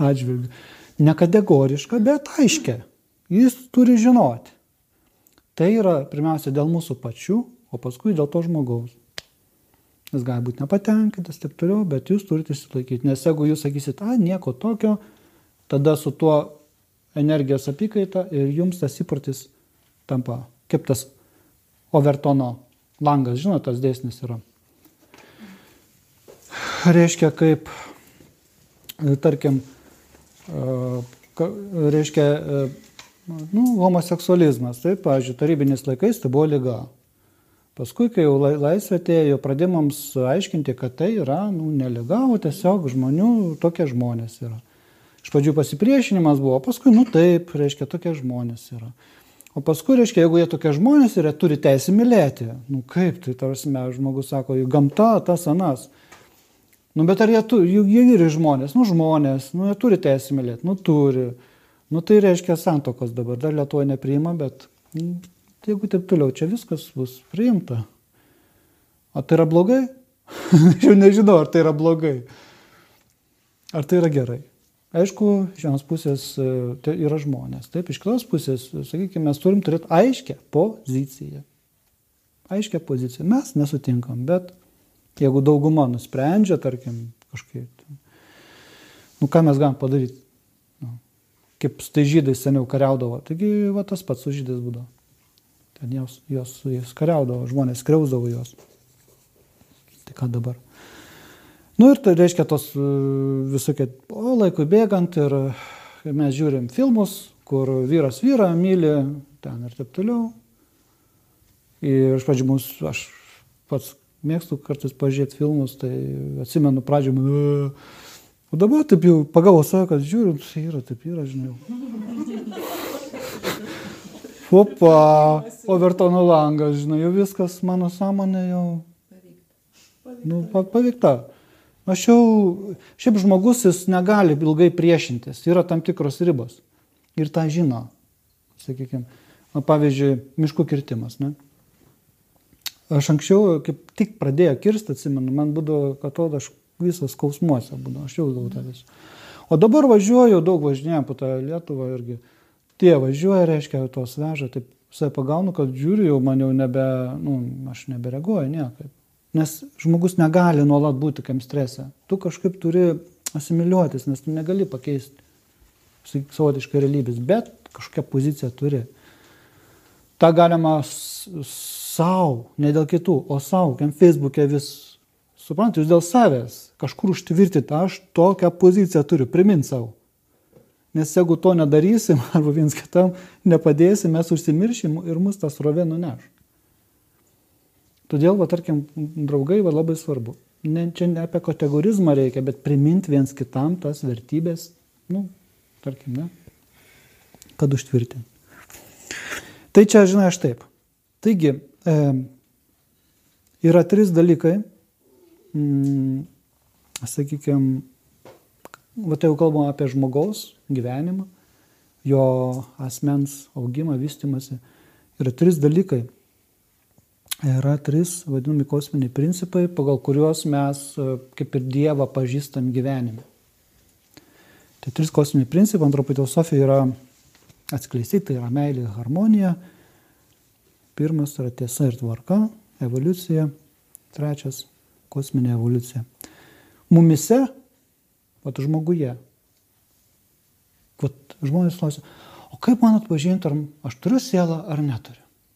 atžvilgiu. Nekategoriška, bet aiškia. Jis turi žinoti. Tai yra pirmiausia dėl mūsų pačių, o paskui dėl to žmogaus. Jis gali būti nepatenkintas, taip toliau, bet jūs turite išsilaikyti. Nes jeigu jūs sakysit, nieko tokio, tada su tuo energijos apykaita ir jums tas įprotis tampa kaip tas Overtono langas, žinot, tas dėsnis yra. Reiškia, kaip, tarkim, reiškia, homoseksualizmas. Taip, pavyzdžiui, tarybiniais laikais tai buvo liga. Paskui, kai jau laisvė atėjo, pradėjo mums aiškinti, kad tai yra ne liga, o tiesiog žmonių, tokie žmonės yra. Iš pradžių pasipriešinimas buvo, paskui, taip, reiškia, tokie žmonės yra. O paskui, reiškia, jeigu jie tokie žmonės yra, turi teisę mylėti. Kaip tai, tarsi, žmogus sako, gamta, tas, anas. Bet ar jie yra žmonės? Žmonės, jie turi teisę mylėti, turi. Tai reiškia santokos dabar, dar Lietuvoje nepriima, bet jeigu taip toliau, čia viskas bus priimta. O tai yra blogai? Jau nežinau, ar tai yra blogai. Ar tai yra gerai? Aišku, iš vienos pusės tai yra žmonės. Taip, iš kitos pusės, sakykime, mes turim turėti aiškę poziciją. Aiškę poziciją. Mes nesutinkam, bet jeigu dauguma nusprendžia, tarkim, kažkaip, ką mes galim padaryti? Kaip su tai žydais seniau kariaudavo. Taigi, tas pats su žydais būdavo. Ten jos kariaudavo, žmonės skriausdavo jos. Tai ką dabar? Ir tai reiškia tos visokie, laikui bėgant ir mes žiūrim filmus, kur vyras vyrą myli, ten ir taip toliau. Ir iš pradžių aš pats mėgstu kartais pažiūrėti filmus, tai atsimenu pradžią, o dabar taip jau pagavau save, kad žiūriu, taip yra, žinau. Opa, Overtono langas, žinau, jau viskas, mano sąmonė jau paveikta. Šiaip žmogus jis negali ilgai priešintis, yra tam tikros ribos. Ir tą žino, sakykime, pavyzdžiui, miškų kirtimas, ne? Aš anksčiau, kaip tik pradėjo kirsti, atsimenu, man būdavo, kad aš visas skausmuose būdavo, aš jausdavau tą visą. O dabar važiuoju, daug važinėjau po tą Lietuvą irgi. Tie važiuoja, reiškia, tos veža, taip save pagaunu, kad žiūriu, jau man jau aš nebereaguoju niekaip. Nes žmogus negali nuolat būti kam strese. Tu kažkaip turi asimiliuotis, nes tu negali pakeisti savotiškai realybės, bet kažkokią poziciją turi. Ta galima savo, ne dėl kitų, o savo, kam Facebook'e vis, suprantate, jūs dėl savęs kažkur užtvirtinti, aš tokią poziciją turiu, primint savo. Nes jeigu to nedarysim, arba viens kitam nepadėsim, mes užsimiršim ir mus tas srovė nuneš. Todėl, tarkim, draugai labai svarbu. Čia ne apie kategorizmą reikia, bet priminti viens kitam tas vertybės, tarkim, ne, kad užtvirtinti. Tai čia, žinai, aš taip. Taigi, yra 3 dalykai, sakykime, tai jau kalbam apie žmogaus gyvenimą, jo asmens augimą, vystymąsi. Yra 3 dalykai. Yra 3 vadinami kosminiai principai, pagal kuriuos mes kaip ir Dievą pažįstam gyvenime. Tai 3 kosminiai principai, antropoidų filosofija yra atskleisti, tai yra meilė, harmonija. 1 yra tiesa ir tvarka, evoliucija. 3 kosminė evoliucija. Mumise, žmoguje. Žmonės klausia, o kaip man atpažinti, ar aš turiu sielą ar neturiu?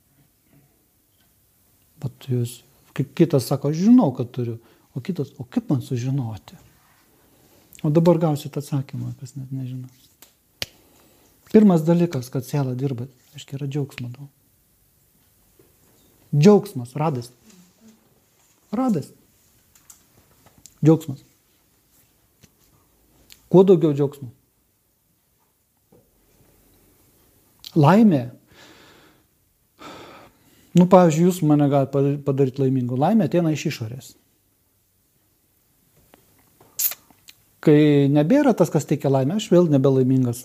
Kitas sako, aš žinau, kad turiu, o kitas, o kaip man sužinoti? O dabar gausit atsakymą, kas net nežino. 1 dalykas, kad siela dirba, aiškiai, yra džiaugsmo daug. Džiaugsmas, radas. Džiaugsmas. Kuo daugiau džiaugsmo? Laimė. Pavyzdžiui, jūs mane galite padaryti laimingu. Laimė ateina iš išorės. Kai nebėra tas, kas teikia laimę, aš vėl nebelaimingas.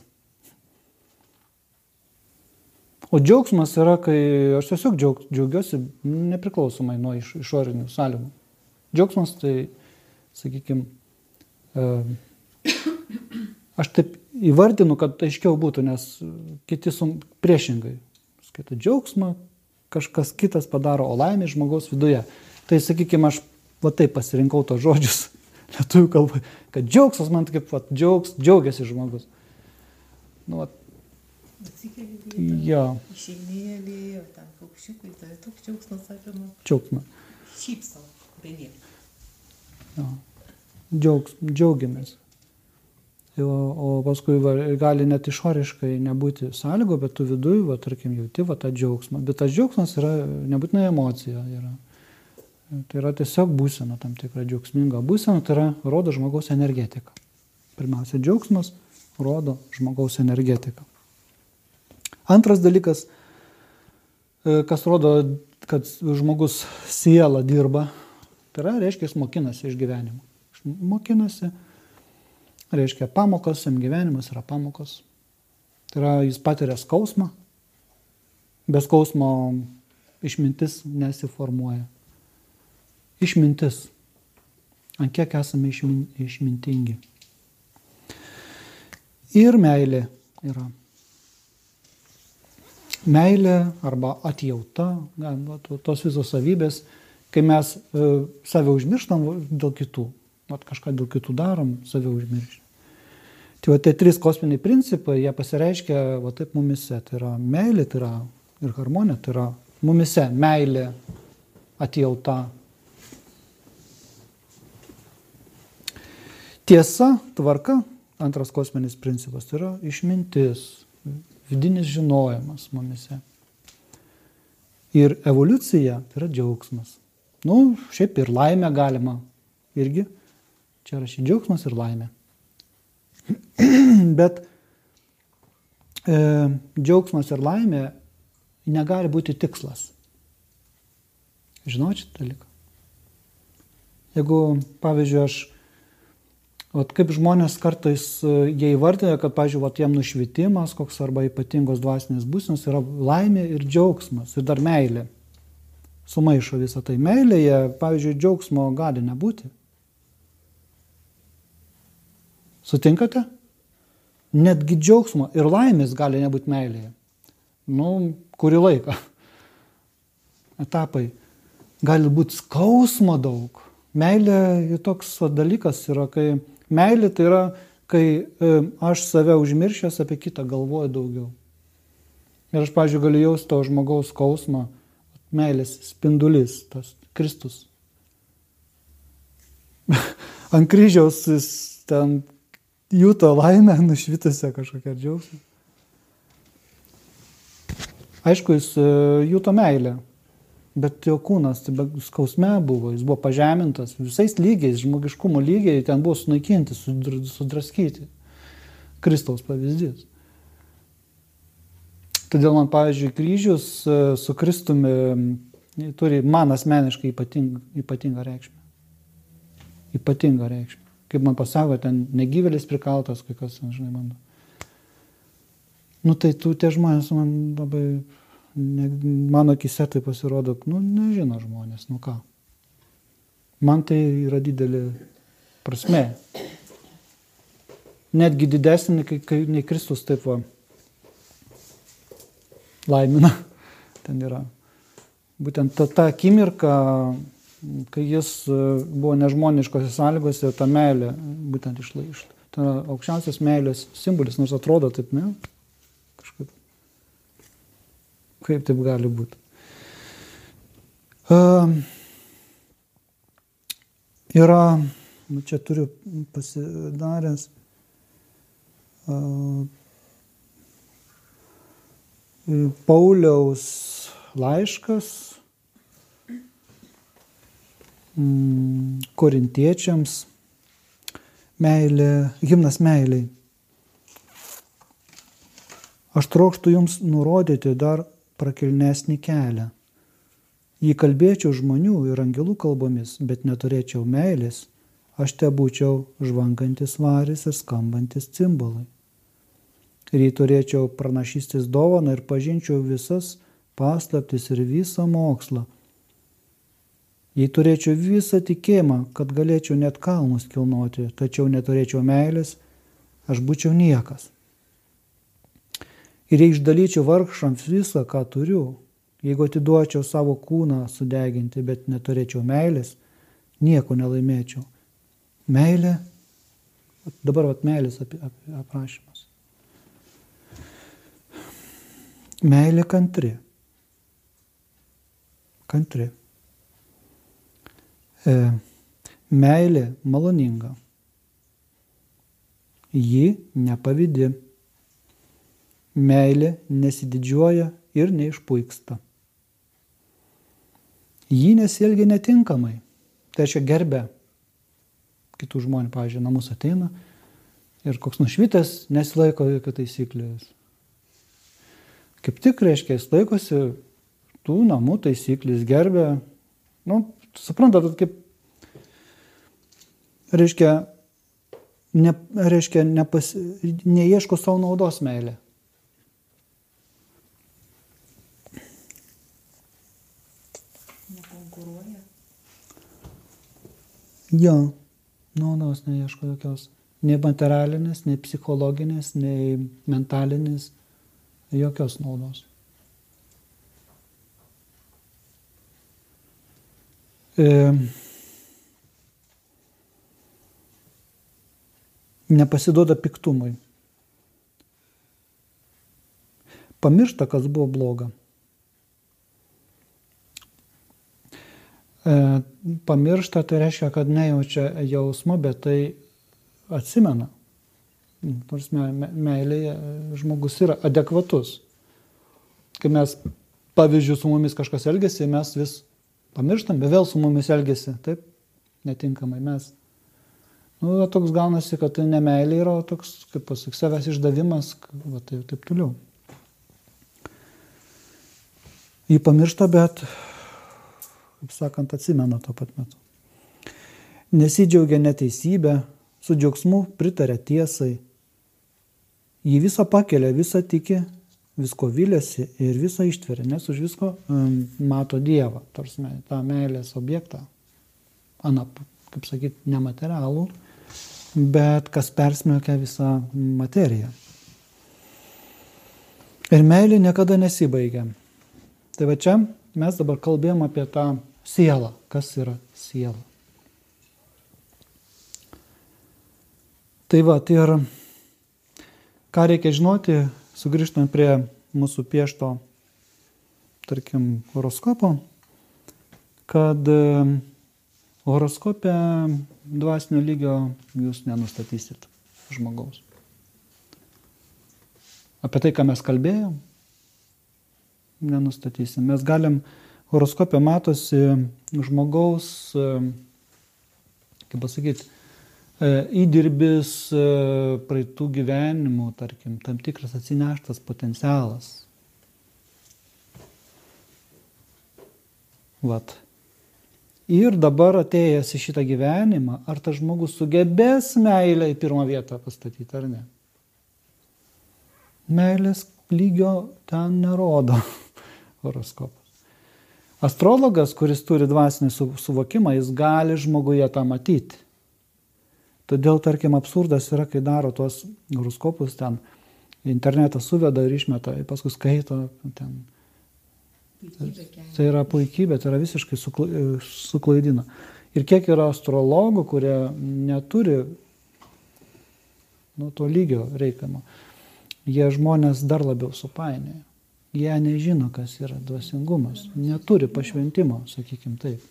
O džiaugsmas yra, kai aš tiesiog džiaugiuosi nepriklausomai nuo išorinių sąlygų. Džiaugsmas tai, sakykime, Aš taip įvardinu, kad aiškiau būtų, nes kiti priešingai. Skaito džiaugsmą, kažkas kitas padaro, o laimė žmogaus viduje. Tai, sakykime, aš taip pasirinkau tos žodžius lietuvių kalbai, kad džiaugsmas man kaip džiaugiasi žmogus. Nu, jo. Išeinėlė, ten paukščiukai, tai toks džiaugsmas apima. Džiaugsmas. Šypsau, benie. Džiaugiamės. O paskui gali net išoriškai nebūti sąlygo, bet tu viduj, tarkim, jauti tą džiaugsmą. Bet tas džiaugsmas yra nebūtinai emocija. Tai yra tiesiog būsena, tam tikra džiaugsminga būsena, tai yra rodo žmogaus energetika. Pirmiausia, džiaugsmas rodo žmogaus energetiką. Antras dalykas, kas rodo, kad žmogus siela dirba, tai yra, reiškia, jis mokinasi iš gyvenimo. Mokinasi, reiškia, pamokas, jam gyvenimas yra pamokos. Tai yra, jis patiria skausmą, be skausmo išmintis nesiformuoja. Išmintis. Ant kiek esame išmintingi. Ir meilė yra. Meilė arba atjauta, tos visos savybės, kai mes save užmirštam dėl kitų. Kažką dėl kitų darom, save užmirštam. Tai tie 3 kosminiai principai, jie pasireiškia taip mumise. Tai yra meilė, tai yra ir harmonija, tai yra mumise. Meilė, atjauta. Tiesa, tvarka, antras kosminis principas, tai yra išmintis, vidinis žinojimas mumise. Ir evoliucija, tai yra džiaugsmas. Šiaip ir laimę galima irgi. Čia rašyti džiaugsmas ir laimė. Bet džiaugsmas ir laimė negali būti tikslas. Žinau šitą dalyką. Jeigu, pavyzdžiui, kaip žmonės kartais jie įvardina, kad, pavyzdžiui, jiem nušvitimas koks arba ypatingos dvasinės būsenos yra laimė ir džiaugsmas ir dar meilė. Sumaišo visą tai. Meilėje, pavyzdžiui, džiaugsmo gali nebūti. Sutinkate? Netgi džiaugsmo ir laimės gali nebūti meilėje. Kurį laiką. Etapai. Gali būti skausmo daug. Meilė toks dalykas yra, kai meilė tai yra, kai aš save užmiršęs apie kitą galvoju daugiau. Ir aš, pavyzdžiui, galiu jausti to žmogaus skausmą, meilės spindulys, tas Kristus. Ant kryžiaus jis ten juto laimę, nušvitusią kažkokią džiaugsmą. Aišku, jis juto meilę. Bet jo kūnas skausme buvo, jis buvo pažemintas, visais lygiais, žmogiškumo lygiai, ten buvo sunaikinti, sudraskyti. Kristaus pavyzdys. Todėl man, pavyzdžiui, kryžius su Kristumi turi man asmeniškai ypatingą reikšmę. Ypatingą reikšmę. Kaip man pasako, ten negyvėlis prikaltas, kai kas, žinai, man. Tai tie žmonės man labai... Mano akise tai pasirodo, nežino žmonės, ką. Man tai yra didelė prasmė. Netgi didesnė, nei Kristus taip laimina. Ten yra. Būtent ta akimirka, kai jis buvo nežmoniškose sąlygose, ta meilė būtent išlaišta. Tai yra aukščiausios meilės simbolis, nors atrodo taip, kažkaip. Kaip taip gali būti? Yra, čia turiu pasidaręs, Pauliaus laiškas korintiečiams, himnas meiliai. Aš trokštu jums nurodyti dar prakilnesnį kelią. Jei kalbėčiau žmonių ir angelų kalbomis, bet neturėčiau meilės, aš būčiau žvangantis varis ir skambantis cimbalai. Ir jei turėčiau pranašystės dovaną ir pažinčiau visas paslaptis ir visą mokslą, jei turėčiau visą tikėjimą, kad galėčiau net kalnus kilnoti, tačiau neturėčiau meilės, aš būčiau niekas. Ir jei išdalyčiau vargšams visą, ką turiu, jeigu atiduočiau savo kūną sudeginti, bet neturėčiau meilės, nieko nelaimėčiau. Meilė, dabar meilės aprašymas. Meilė kantri. Kantri. Meilė maloninga. Ji nepavydi. Meilė nesididžiuoja ir neišpuiksta. Ji nesielgia netinkamai. Tai reiškia gerbia kitų žmonių. Pavyzdžiui, namus ateina ir koks nušvitęs nesilaiko jokių taisyklės. Kaip tik reiškia, jis laikosi tų namų taisyklės, gerbia. Suprantat, kaip reiškia, neieško savo naudos meilė. Nekonkuruoja. Jo, naudos neieško jokios. Nei materialinės, nei psichologinės, nei mentalinės. Jokios naudos. Nepasiduoda piktumui. Pamiršta, kas buvo bloga. Pamiršta, tai reiškia, kad nejaučia jausmo, bet tai atsimena. Meilėje žmogus yra adekvatus. Kai mes, pavyzdžiui, su mumis kažkas elgiasi, mes vis pamirštam, bet vėl su mumis elgiasi, taip, netinkamai mes. Toks gaunasi, kad tai ne meilė yra, o toks, kaip pasakyk, savęs išdavimas, taip toliau. Jį pamiršta, bet, kaip sakant, atsimena tuo pat metu. Nesidžiaugia neteisybę, su džiaugsmu pritaria tiesai. Jį visą pakelia, visą tiki, visko viliasi ir visą ištveria, nes už visko mato Dievą, tarsi tą meilės objektą, kaip sakyti, nematerialų, bet kas persmelkia visą materiją. Ir meilė niekada nesibaigia. Tai va čia mes dabar kalbėjom apie tą sielą. Kas yra siela? Tai va, tai yra ką reikia žinoti, sugrįžtant prie mūsų piešto, tarkim, horoskopo, kad horoskope dvasinio lygio jūs nenustatysit žmogaus. Apie tai, ką mes kalbėjom, nenustatysim. Mes galim, horoskope matosi žmogaus, kaip pasakyti, įdirbis praeitų gyvenimų, tarkim, tam tikras atsineštas potencialas. Vat. Ir dabar atėjęs į šitą gyvenimą, ar tas žmogus sugebės meilę į pirmą vietą pastatyti, ar ne? Meilės lygio ten nerodo horoskopas. Astrologas, kuris turi dvasinį suvokimą, jis gali žmoguje tą matyti. Todėl, tarkim, absurdas yra, kai daro tuos horoskopus, ten internetą suveda ir išmeta, ir paskui skaito. Ten. Tai yra puikybė, tai yra visiškai suklaidina. Ir kiek yra astrologų, kurie neturi to lygio reikiamo, jie žmonės dar labiau supainioja. Jie nežino, kas yra dvasingumas, neturi pašventimo, sakykim taip.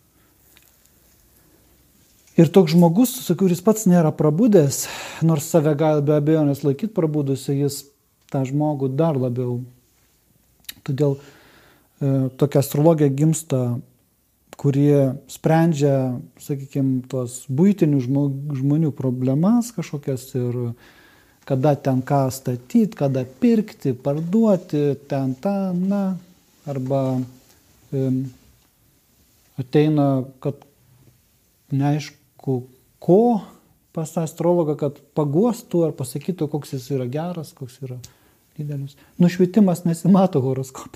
Ir toks žmogus, kuris pats nėra prabudęs, nors save gali be abejonės laikyti prabudusi, jis tą žmogų dar labiau. Todėl tokia astrologija gimsta, kurie sprendžia, sakykime, tos buitinių žmonių problemas kažkokias ir kada ten ką statyti, kada pirkti, parduoti, ten arba ateina, kad neaišku, ko pas tą astrologą, kad paguostų ar pasakytų, koks jis yra geras, koks yra didelis. Nušvitimas nesimato horoskope.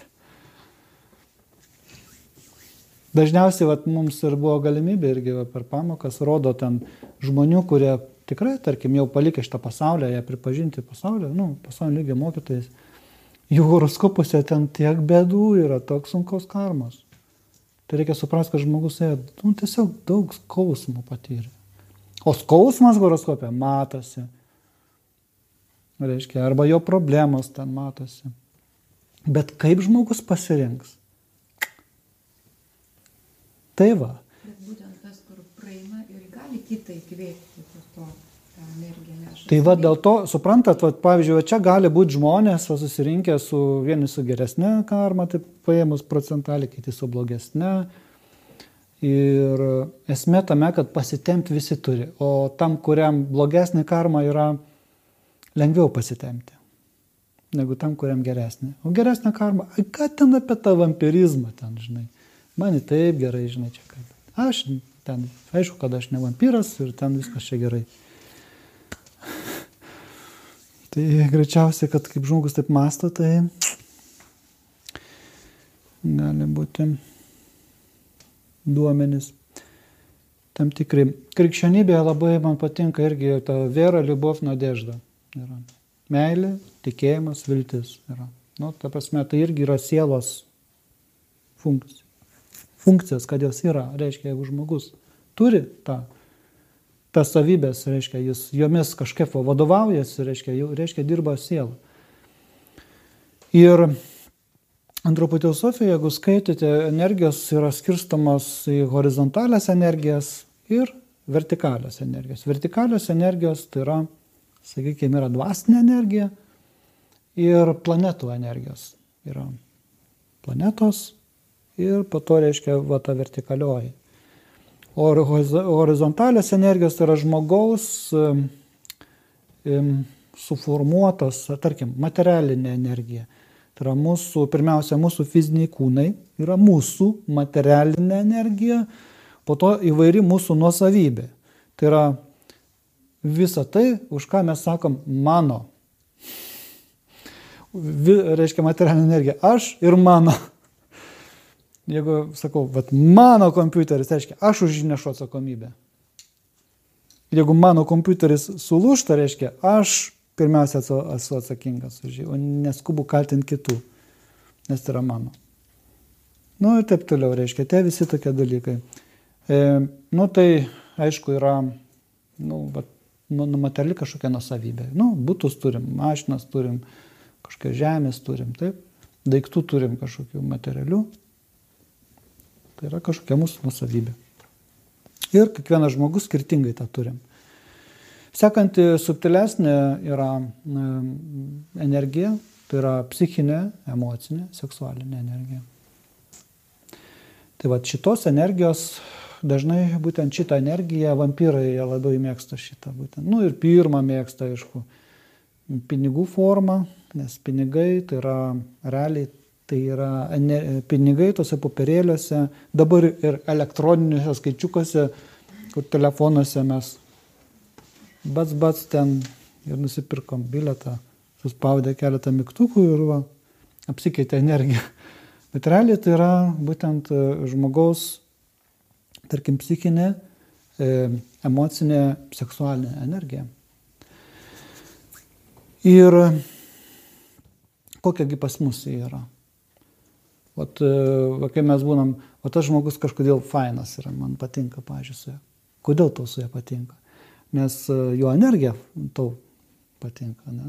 Dažniausiai mums ir buvo galimybė irgi per pamokas, rodo ten žmonių, kurie tikrai, tarkim, jau palikę šitą pasaulį, ją pripažinti pasaulio lygio mokytojais, jų horoskopuose ten tiek bėdų yra, toks sunkaus karmos. Tai reikia suprasti, kad žmogus tiesiog daug skausmų patyrė. O skausmas horoskopė matosi. Reiškia, arba jo problemos ten matosi. Bet kaip žmogus pasirinks? Tai va. Bet būtent tas, kur praeina ir gali kitą įkvėpti tą energiją neša. Tai va dėl to, suprantat, va, pavyzdžiui, čia gali būti žmonės susirinkę vieni su geresne karma, taip paėmus procentaliai, kiti su blogesne. Ir esmė tame, kad pasitempti visi turi, o tam, kuriam blogesnė karma, yra lengviau pasitempti, negu tam, kuriam geresnė. O geresnė karma, ką ten apie tą vampirizmą ten, žinai. Man taip gerai, žinai, čia kaip. Aš ten, aišku, kad aš ne vampyras ir ten viskas čia gerai. Tai greičiausiai, kad kaip žmogus taip mąsto, tai gali būti duomenys tam tikri. Krikščionybėje labai man patinka irgi ta vera, liubov, nadežda. Yra. Meilė, tikėjimas, viltis. Yra. Ta prasme, tai irgi yra sielos funkcijas, kad jos yra. Reiškia, jeigu žmogus turi tas savybės, reiškia, jis jomis kažkaip vadovaujasi, reiškia dirba siela. Ir antropoteusofijoje, jeigu skaitėte, energijos yra skirstamos į horizontalias energijas ir vertikalias energijas. Vertikalios energijos tai yra, sakykime, yra dvasinė energija ir planetų energijos. Yra planetos ir po to reiškia ta vertikalioji. O horizontalios energijos tai yra žmogaus suformuotos, tarkim, materialinė energija. Tai yra pirmiausia, mūsų fiziniai kūnai, yra mūsų materialinė energija, po to įvairi mūsų nuosavybė. Tai yra visa tai, už ką mes sakom mano. Reiškia materialinė energija. Aš ir mano. Jeigu sakau, mano kompiuteris, reiškia, aš už jį nešu atsakomybę. Jeigu mano kompiuteris sulūžta, reiškia, aš pirmiausia esu atsakingas už jį, o neskubu kaltinti kitų, nes tai yra mano. Ir taip toliau, reiškia, tie visi tokie dalykai. Tai, aišku, yra materiali kažkokia nuosavybė. Butus turim, mašinas turim, kažkokią žemės turim, taip, daiktų turim kažkokių materialių. Tai yra kažkokia mūsų nuosavybė. Ir kiekvienas žmogus skirtingai tą turim. Sekanti subtilesnė yra energija, tai yra psichinė, emocinė, seksualinė energija. Tai šitos energijos, dažnai būtent šitą energiją vampyrai labai mėgsta šitą būtent. Ir pirmą mėgsta, aišku, pinigų formą, nes pinigai tai yra realiai, tai yra pinigai tose popierėliuose, dabar ir elektroniniuose skaičiukuose, kur telefonuose mes bats ten ir nusipirkom biletą, suspaudę keletą mygtukų ir apsikeitė energiją. Bet realiai tai yra būtent žmogaus, tarkim, psichinė, emocinė, seksualinė energija. Ir kokiagi pas mus jie yra? Kai mes būnam, tas žmogus kažkodėl fainas yra, man patinka, pavyzdžiui, su juo. Kodėl tau su juo patinka? Nes jo energija tau patinka, ne?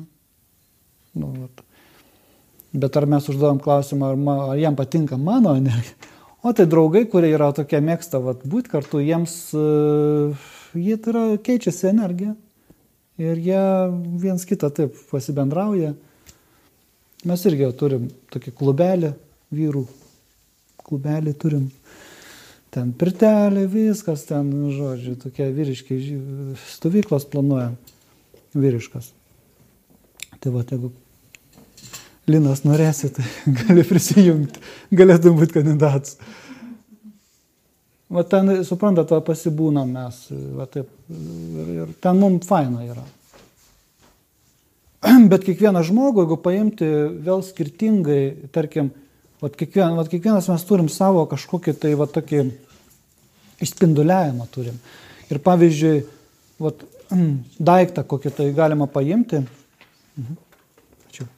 Bet ar mes užduodam klausimą, ar jam patinka mano energija? O tai draugai, kurie yra tokie mėgsta būti kartu, jiems jie tai yra keičiasi energija ir jie viens kitą taip pasibendrauja. Mes irgi turim tokį klubelį, vyrų klubelį turim. Ten pirtelė, viskas ten, žodžiu, tokie vyriškai stovyklos planuojam, vyriškas. Tai jeigu Linas norėsi, tai gali prisijungti, galėtum būti kandidatas. Ten, suprantat, pasibūnam mes, taip, ir ten mums faina yra. Bet kiekvieną žmogų, jeigu paimti vėl skirtingai, tarkim, kiekvienas mes turim savo kažkokį tokį išspinduliavimą turim. Ir pavyzdžiui, daiktą, kokį tai galima paimti. Ačiū.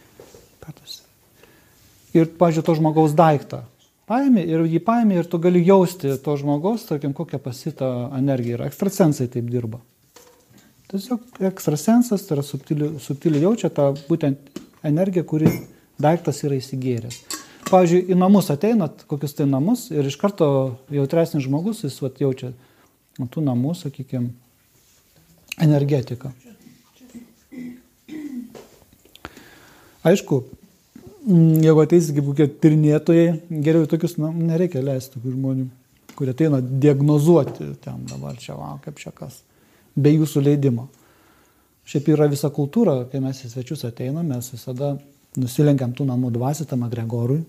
Ir, pavyzdžiui, to žmogaus daiktą. Paimi ir tu gali jausti to žmogaus, tarkim, kokia pasita energija yra. Ekstrasensai taip dirba. Tiesiog ekstrasensas tai yra subtiliai jaučia tą būtent energiją, kuri daiktas yra įsigėręs. Pavyzdžiui, į namus ateinat, kokius tai namus, ir iš karto jautresnis žmogus, jis jaučia tų namų, sakykime, energetiką. Aišku, jeigu ateis kokie tyrinėtojai, geriau tokius, nereikia leisti tokių žmonių, kurie ateina diagnozuoti ten dabar čia, kaip čia kas, be jūsų leidimo. Šiaip yra visa kultūra, kai mes į svečius ateinam, mes visada nusilenkiam tų namų dvasią, tam egregorui.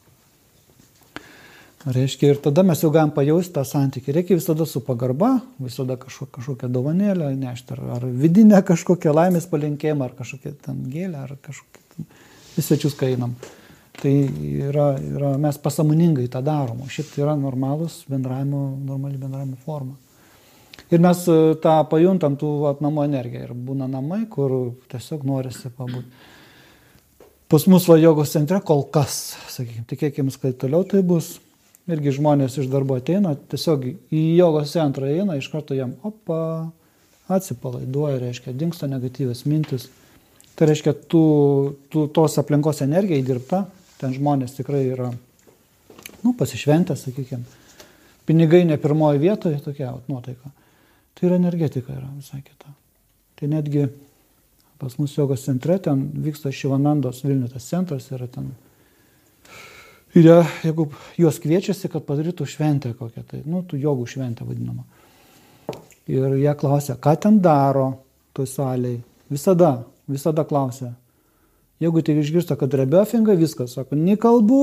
Reiškia, ir tada mes jau galim pajausti tą santykį. Reikia visada su pagarba, visada kažkokią dovanėlę nešti, ar vidinę kažkokią laimės palinkėjimą, ar kažkokią ten gėlę, ar kažkokią į svečius, kai einam. Tai yra, mes pasąmoningai tą darom. Šiaip tai yra normali bendravimo forma. Ir mes tą pajuntam tų namų energiją. Ir būna namai, kur tiesiog norisi pabūti. Pas mus jogos centre kol kas, sakykime, tikėkime, kad toliau tai bus. Irgi žmonės iš darbo ateina, tiesiog į jogos centrą eina, iš karto jam atsipalaiduoja, reiškia, dingsta negatyvios mintis. Tai reiškia, tos aplinkos energija įdirbta, ten žmonės tikrai yra, pasišventę, sakykime. Pinigai ne pirmoje vietoje, tokia nuotaika. Tai yra energetika, yra visai kita. Tai netgi pas mus jogos centre, ten vyksta Šivanandos Vilnius tas centras, yra ten. Ir jeigu juos kviečiasi, kad padarytų šventę kokią, tai, tų jogų šventę vadinama. Ir jie klausia, ką ten daro toj salėj. Visada klausia. Jeigu tik išgirsta, kad rebiofinga, viskas, sako, nekalbu.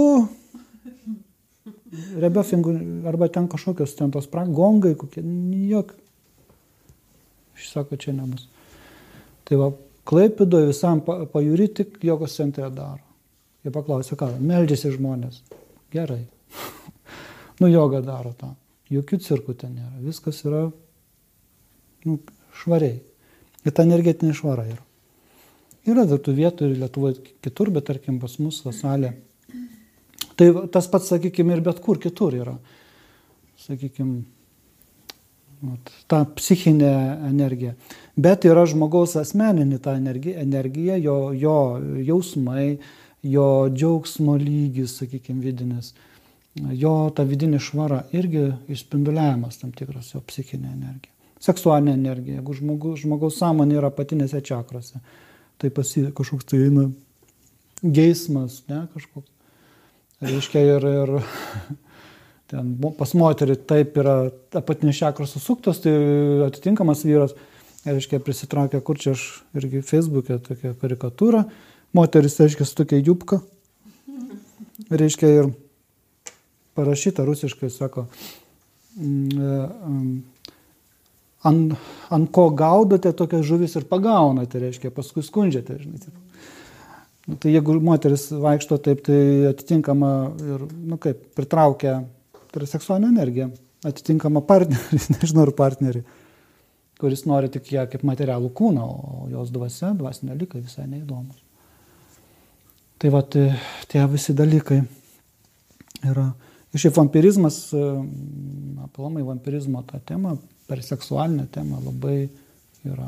Rebiofingų, arba ten kažkokios, ten tos gongai, kokie, jok. Aš sako, čia nebus. Tai va, Klaipėdoje visam pajūry tik jogos centre daro. Jie paklausė, ką, meldžiasi žmonės. Gerai. Joga daro tą. Jokių cirkų ten nėra. Viskas yra švariai. Ir ta energetinė švara yra. Yra dar tų vietų ir Lietuvoje kitur, bet tarkim pas mus salė. Tai tas pats, sakykime, ir bet kur kitur yra. Sakykime, ta psichinė energija. Bet yra žmogaus asmeninė ta energija, jo jausmai, jo džiaugsmo lygis, sakykime, vidinis, jo ta vidinė švara irgi išspinduliavimas tam tikras jo psichinė energija. Seksualinė energija, jeigu žmogaus sąmonė yra apatinėse čakrose, tai kažkoks tai eina geismas, ne, kažkoks. Reiškia ir ten pas moterį taip yra apatinės čakros susuktos, tai atitinkamas vyras, reiškia, prisitraukia, kur čia aš irgi Facebook'e tokia karikatūra, moteris, reiškia, su tokia jubka, reiškia, ir parašyta rusiškai, sako, ant ko gaudote tokias žuvis ir pagaunate, reiškia, paskui skundžiate, žinai. Tai jeigu moteris vaikšto taip, tai atitinkama ir, pritraukia, tai yra seksualinė energija, atitinkama partnerį, nežinau, ar partnerį, kuris nori tik ją kaip materialų kūną, o jos dvasinė dalykai visai neįdomus. Tai va, tie visi dalykai yra. Ir šiaip vampirizmas, aplamai vampirizmo tą temą, per seksualinę temą labai yra,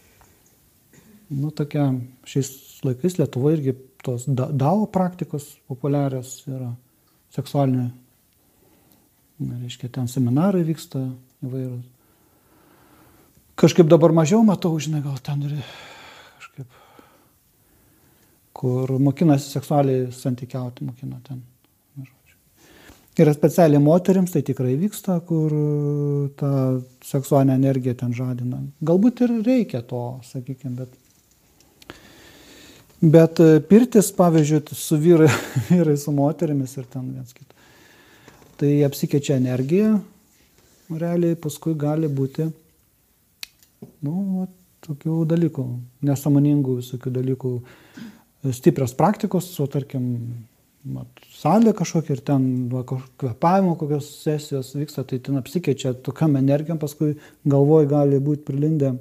tokia, šiais laikais Lietuvoje irgi tos dao praktikos populiarios yra seksualinė, reiškia, ten seminarai vyksta įvairūs. Kažkaip dabar mažiau matau, žinai, gal ten ir kažkaip, kur mokinasi seksualiai santykiauti, mokina ten. Yra specialiai moterims, tai tikrai vyksta, kur ta seksualinė energija ten žadina. Galbūt ir reikia to, sakykime, bet pirtis, pavyzdžiui, su vyrai su moterimis ir ten viens kitą. Tai apsikeičia energija, realiai paskui gali būti, tokių dalykų, nesąmoningų visokių dalykų, stiprios praktikos, o tarkim, salė kažkokia ir ten kvėpavimo kokios sesijos vyksta, tai ten apsikeičia tokiam energijom, paskui galvoj gali būti prilindę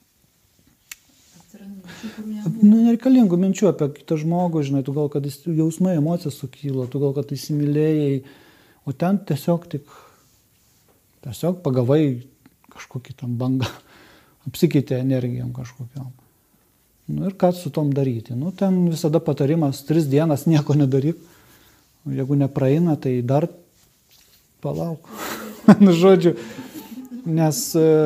nereikalingų minčių apie kitą žmogų, žinai, tu gal, kad jausmai, emocijos sukyla, tu gal, kad įsimylėjai, o ten tiesiog pagavai kažkokį tam bangą, apsikeitė energijom kažkokiam. Nu ir ką su tom daryti? Nu, ten visada patarimas 3 dienas nieko nedaryk. Jeigu nepraeina, tai dar palauk. Nu, žodžiu, nes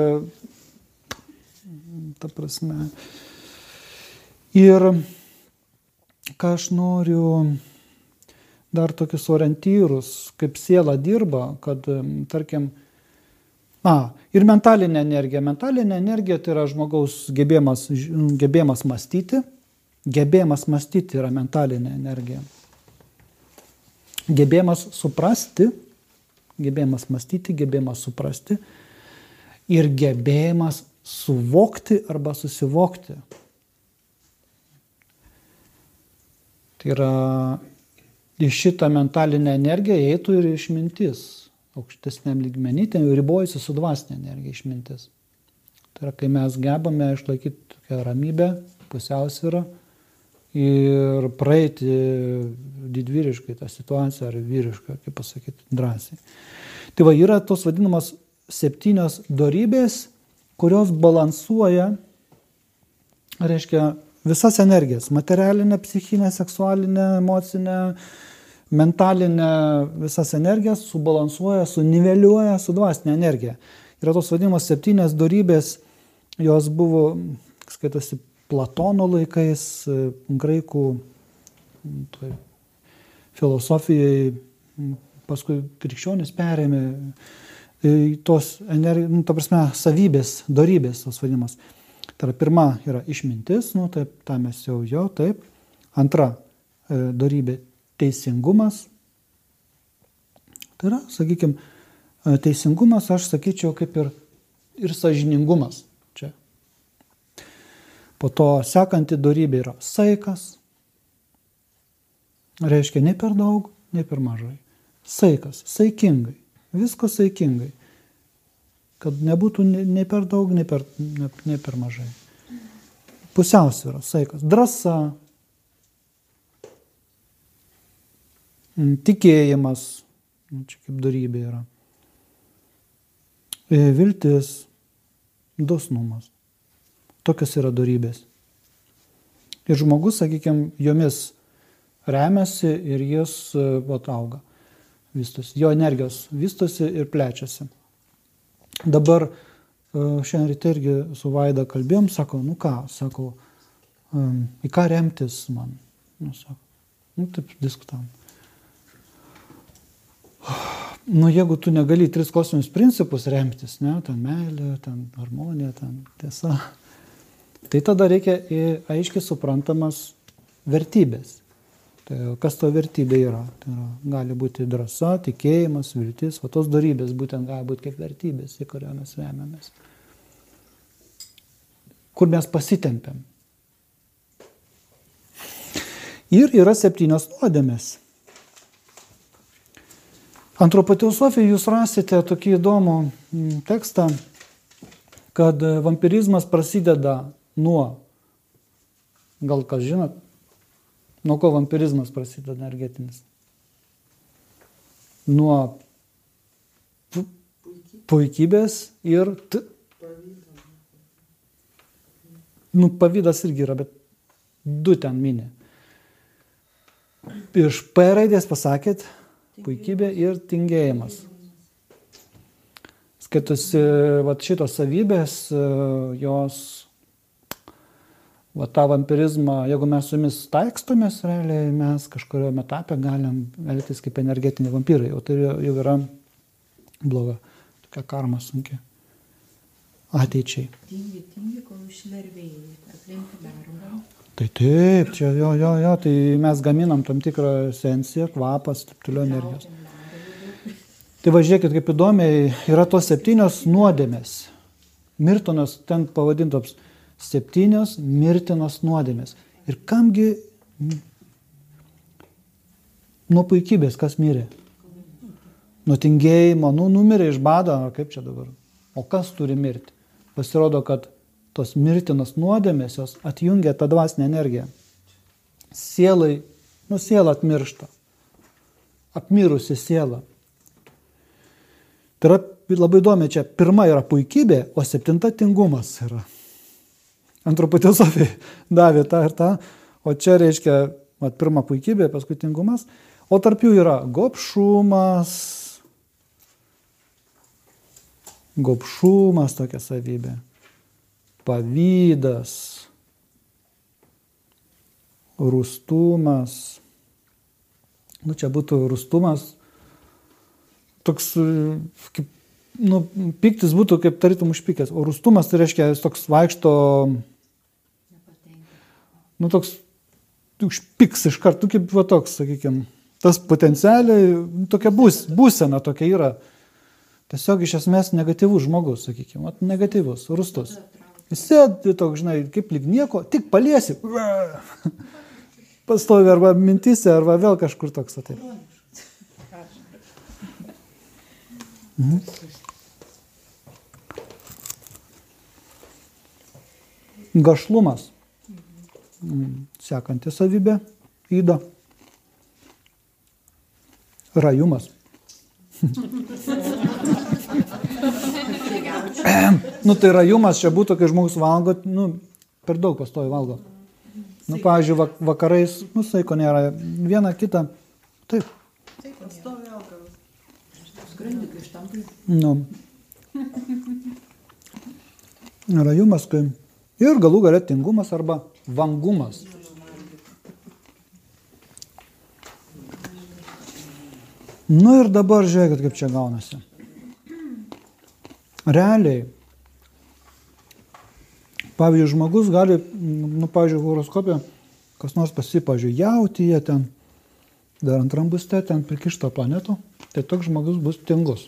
ta prasme. Ir ką aš noriu dar tokius orientyrus, kaip siela dirba, kad, tarkim, ir mentalinė energija. Mentalinė energija tai yra žmogaus gebėjimas mąstyti. Gebėjimas mąstyti yra mentalinė energija. Gebėjimas suprasti, gebėjimas mąstyti, gebėjimas suprasti ir gebėjimas suvokti arba susivokti. Tai yra į šitą mentalinę energiją įeitų ir išmintis. Aukštesniam lygmenį, ten ribojasi su dvasinė energija išmintis. Tai yra, kai mes gebame išlaikyti tokią ramybę, pusiausvyrą ir praeiti didvyriškai tą situaciją, ar vyriškai, kaip pasakyti, drąsiai. Tai va, yra tos vadinamos 7 dorybės, kurios balansuoja, reiškia, visas energijas, materialinę, psichinę, seksualinę, emocinę, mentalinę, visas energijas subalansuoja, suniveliuoja su dvasinė energija. Yra tos vadinamos 7 dorybės, jos buvo, skaitosi, Platono laikais, graikų filosofijai, paskui krikščionis perėmė tos energijos, ta prasme, savybės, dorybės, tos vadinamos. Tai yra, pirma yra išmintis, taip, tą mes jau, taip. Antra dorybė teisingumas. Tai yra, sakykime, teisingumas, aš sakyčiau, kaip ir sąžiningumas čia. Po to sekanti dorybė yra saikas. Reiškia, ne per daug, ne per mažai. Saikas, saikingai, visko saikingai. Kad nebūtų ne per daug, ne per mažai. Pusiausvyra, saikas, drąsa, tikėjimas, čia kaip dorybė yra, viltis, dosnumas. Tokios yra dorybės. Ir žmogus, sakykime, jomis remiasi ir jis auga, vystosi. Jo energijos vystosi ir plečiasi. Dabar šiandien ryte irgi su Vaida kalbėjom, sako, į ką remtis man? Taip diskutavom. Jeigu tu negali 3 kosminius principus remtis, ten meilė, ten harmonija, ten tiesa, tai tada reikia aiškiai suprantamas vertybės. Tai kas to vertybė yra? Tai yra, gali būti drąsa, tikėjimas, viltis, o tos dorybės būtent gali būti kaip vertybės, į kurią mes remiamės. Kur mes pasitempiam. Ir yra 7 nuodėmės. Antropoteosofijoje jūs rasite tokį įdomų tekstą, kad vampirizmas prasideda nuo, gal kas žinot, nuo ko vampirizmas prasideda energetinis? Nuo puikybės ir pavydas irgi yra, bet 2 ten mini. Iš P raidės pasakėt puikybė ir tingėjimas. Skaitosi, šitos savybės, jos tą vampirizmą, jeigu mes su jumis taikstomės, realiai mes kažkurio etape galim elgtis kaip energetiniai vampyrai, o tai jau yra bloga, tokia karma sunki ateičiai. Tingi, kol išlervėjai, aplinkui darbą. Tai taip, čia jo, tai mes gaminam tam tikrą esenciją, kvapas, taip toliau energijos. Tai važiuokit, kaip įdomiai, yra tos 7 nuodėmės. Mirtinos ten pavadintos 7 mirtinos nuodėmės. Ir kamgi Nuo puikybės kas mirė? Nuo tingėjimo, numirė iš bado, ar kaip čia dabar? O kas turi mirti? Pasirodo, kad tos mirtinos nuodėmės jos atjungia tą dvasinę energiją. Sielai, siela atmiršta. Apmirusi siela. Tai yra labai įdomi, čia pirma yra puikybė, o 7 tingumas yra. Antropų Sofija davė tą ir tą, o čia reiškia pirma puikybė, paskui tingumas, o tarp jų yra gobšumas tokia savybė, pavydas, rūstumas. Čia būtų rūstumas, toks, kaip, piktis būtų kaip tarytum užpykęs, o rūstumas tai reiškia, jis toks vaikšto, toks užpiks iš karto, kaip toks, sakykime, tas potencialiai, tokia būsena tokia yra. Tiesiog iš esmės negatyvus žmogus, sakykime, negatyvus, rūstus. Jis sėdi toks, žinai, kaip lyg nieko, tik paliesi, pastovi arba mintyse, arba vėl kažkur toks atai. Gašlumas. Sekanti savybė, įda. Rajumas. Tai rajumas čia būtų, kai žmogus valgo, per daug pastovi valgo. Pavyzdžiui, vakarais, saiko nėra, vieną kitą, taip. Pastovi augalas. Skrandikai štampai. Rajumas, kai ir galų gale tingumas arba vangumas. Ir dabar žiūrėkit, kaip čia gaunasi. Realiai, pavyzdžiui, žmogus gali, pavyzdžiui, horoskopė, kas nors pavyzdžiui, jautyje ten, dar antram būste ten prikišto planetų, tai toks žmogus bus tingus.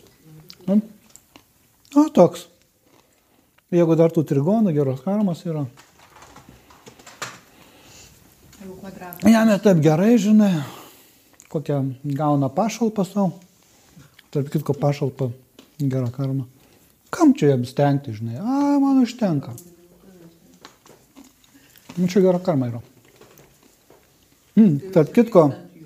Toks. Jeigu dar tų trigonų, geros karmos yra. Jam ir taip gerai, žinai, kokią gauna pašalpą savo. Tarp kitko pašalpą, gera karma. Kam čia jam stengti, žinai? Man užtenka. Čia gera karma yra. Tarp kitko,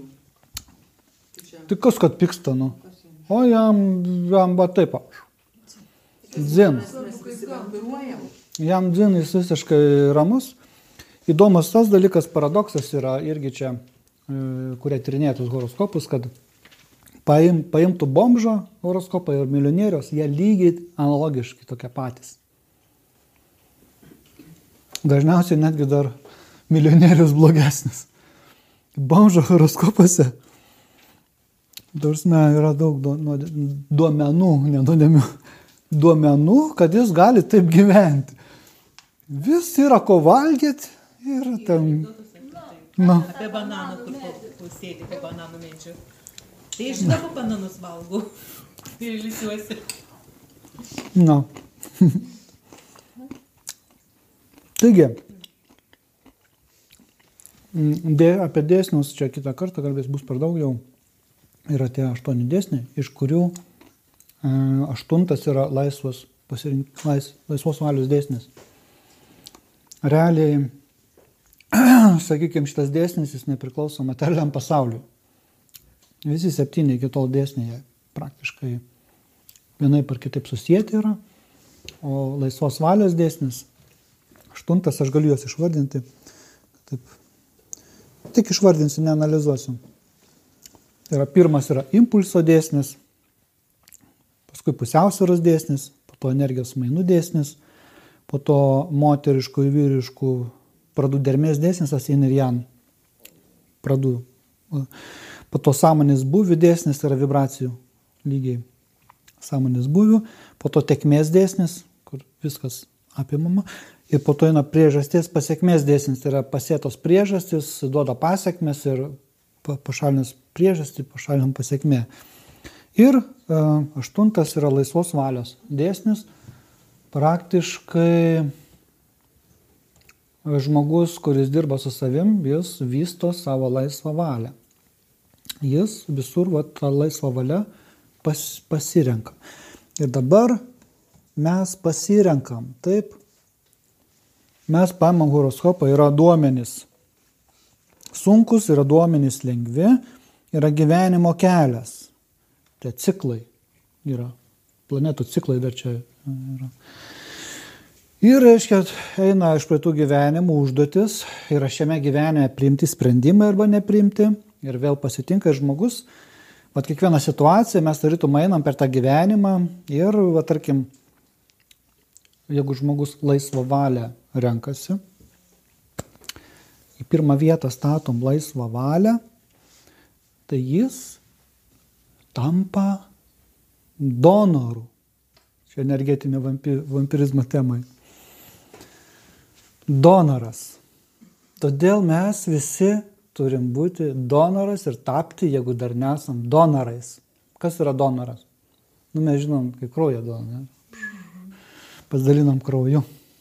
tai kas, kad pyksta, O jam va taip. Dzin. Jam dzin, jis visiškai ramus. Įdomus tas dalykas, paradoksas yra irgi čia, kurie tyrinėtus horoskopus, kad paimtų bomžo horoskopą ir milijonierius, jie lygiai analogiškai tokie patys. Dažniausiai netgi dar milijonierius blogesnis. Bomžo horoskopuose yra daug duomenų, kad jis gali taip gyventi. Vis yra ko valgyti ir ten... Apie bananų, kur sėdi po bananų medžių. Tai aš dabar bananus valgau ir ilsiuosi. Taigi, apie dėsnius čia kitą kartą kalbės bus per daug jau. Yra tie 8 dėsniai, iš kurių 8 yra laisvos valios dėsnis. Realiai, sakykime, šitas dėsnis jis nepriklauso materialiam pasauliu. Visi 7 iki tol dėsniai praktiškai vienaip ar kitaip susijęti yra, o laisvos valios dėsnis 8, aš galiu juos išvardinti. Taip. Tik išvardinsiu, neanalizuosiu. Pirmas yra impulso dėsnis, paskui pusiausvyros dėsnis, po to energijos mainų dėsnis, po to moteriškų ir vyriškų pradų dermės dėsnis, asin ir jan pradų. Po to sąmonės būvių dėsnis, tai yra vibracijų lygiai sąmonės būvių, po to tekmės dėsnis, kur viskas apimama, ir po to eina priežasties pasiekmės dėsnis, tai yra pasėtos priežastis, duoda pasiekmes ir pašalinus priežastį, pašalinam pasiekmė. Ir 8 yra laisvos valios dėsnis. Praktiškai žmogus, kuris dirba su savim, jis vysto savo laisvą valią. jis visur tą laisvą valią pasirenka. Ir dabar mes pasirenkam, taip, mes paimam horoskopą, yra duomenys sunkus, yra duomenys lengvi, yra gyvenimo kelias, tai ciklai yra, planetų ciklai dar čia yra. Ir, reiškia, eina iš praeitų gyvenimų užduotis, yra šiame gyvenime priimti sprendimai arba nepriimti, ir vėl pasitinka žmogus. Vat kiekvieną situaciją mes tarytum einam per tą gyvenimą ir, va, tarkim, jeigu žmogus laisvą valią renkasi, į pirmą vietą statom laisvą valią, tai jis tampa donoru. Čia energetinio vampirizmo temai. Donoras. Todėl mes visi turim būti donoras ir tapti, jeigu dar nesam donorais. Kas yra donoras? Mes žinom, kai kraują duodam. Pasidalinam krauju.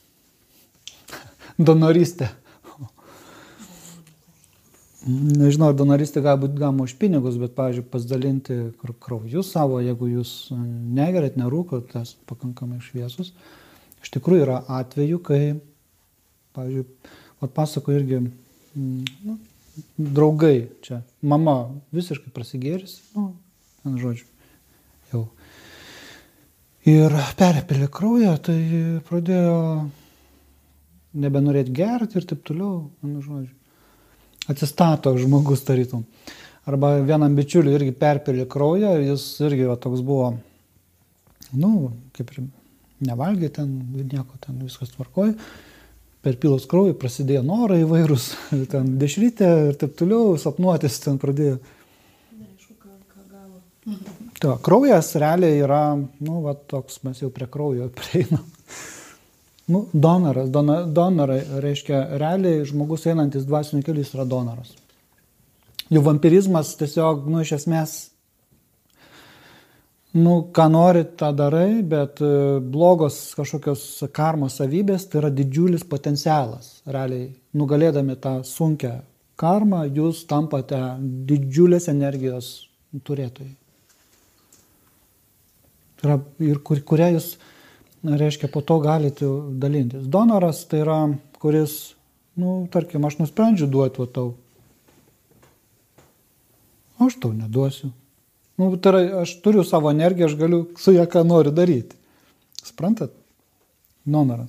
Donorystė. Nežinau, ar donorystė gali būti galima už pinigus, bet, pavyzdžiui, pasidalinti krauju savo, jeigu jūs negeriat, nerūkot, tas pakankamai šviesus. Iš tikrųjų yra atvejų, kai, pavyzdžiui, atpasako irgi draugai čia, mama visiškai prasigėris, žodžiu, jau. Ir perpylė kraują, tai pradėjo nebenorėti gerti ir taip toliau, žodžiu. Atsistato žmogus tarytum. Arba vienam bičiuliui irgi perpylė kraują, jis irgi toks buvo, kaip ir nevalgė ten, nieko ten viskas tvarkoja. Perpylus kraują prasidėjo norai įvairūs, ten dešrytė ir taip toliau, sapnuotis ten pradėjo. Neaišku, ką gavo. Kraujas realiai yra, toks, mes jau prie kraujo prieinam. Donoras, donorai reiškia, realiai žmogus einantis dvasiniu keliu, jis yra donoras. Jų vampirizmas tiesiog, iš esmės, ką nori, tą darai, bet blogos kažkokios karmos savybės, tai yra didžiulis potencialas. Realiai, nugalėdami tą sunkią karmą, jūs tampate didžiulės energijos turėtojai. Tai yra, ir kurią jūs, reiškia, po to galite dalintis. Donoras tai yra, kuris, tarkim, aš nusprendžiu duoti tau. Aš tau neduosiu. Tai yra, aš turiu savo energiją, aš galiu su ją ką noriu daryti. Suprantat? Donoras.